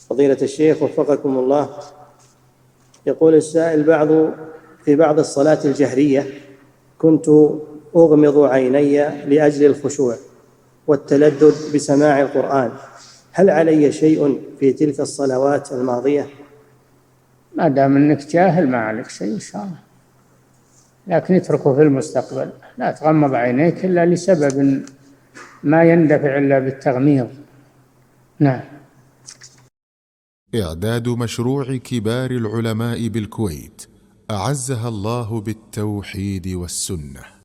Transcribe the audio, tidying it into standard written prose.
فضيلة الشيخ وفقكم الله، يقول السائل: في بعض الصلاة الجهرية كنت أغمض عيني لأجل الخشوع والتلذذ بسماع القرآن، هل علي شيء في تلك الصلوات الماضية؟ ما دام أنك جاهل ما عليك شيء إن شاء الله، لكن اتركه في المستقبل، لا تغمض عينيك إلا لسبب ما يندفع إلا بالتغميض. نعم. إعداد مشروع كبار العلماء بالكويت أعزها الله بالتوحيد والسنة.